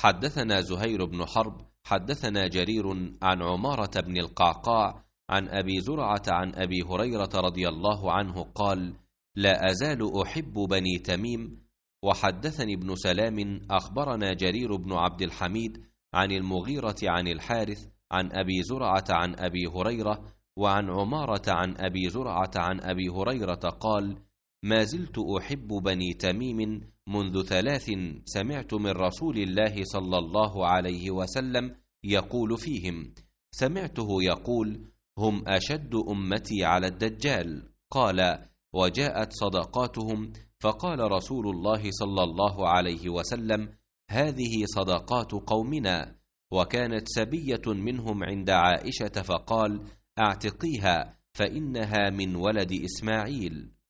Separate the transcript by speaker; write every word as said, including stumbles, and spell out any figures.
Speaker 1: حدثنا زهير بن حرب حدثنا جرير عن عمارة بن القعقاع عن أبي زرعة عن أبي هريرة رضي الله عنه قال: لا أزال أحب بني تميم. وحدثني ابن سلام أخبرنا جرير بن عبد الحميد عن المغيرة عن الحارث عن أبي زرعة عن أبي هريرة وعن عمارة عن أبي زرعة عن أبي هريرة قال: ما زلت أحب بني تميم منذ ثلاث سمعت من رسول الله صلى الله عليه وسلم يقول فيهم. سمعته يقول: هم أشد أمتي على الدجال. قال: وجاءت صدقاتهم، فقال رسول الله صلى الله عليه وسلم: هذه صدقات قومنا. وكانت سبية منهم عند عائشة فقال: اعتقيها فإنها من ولد إسماعيل.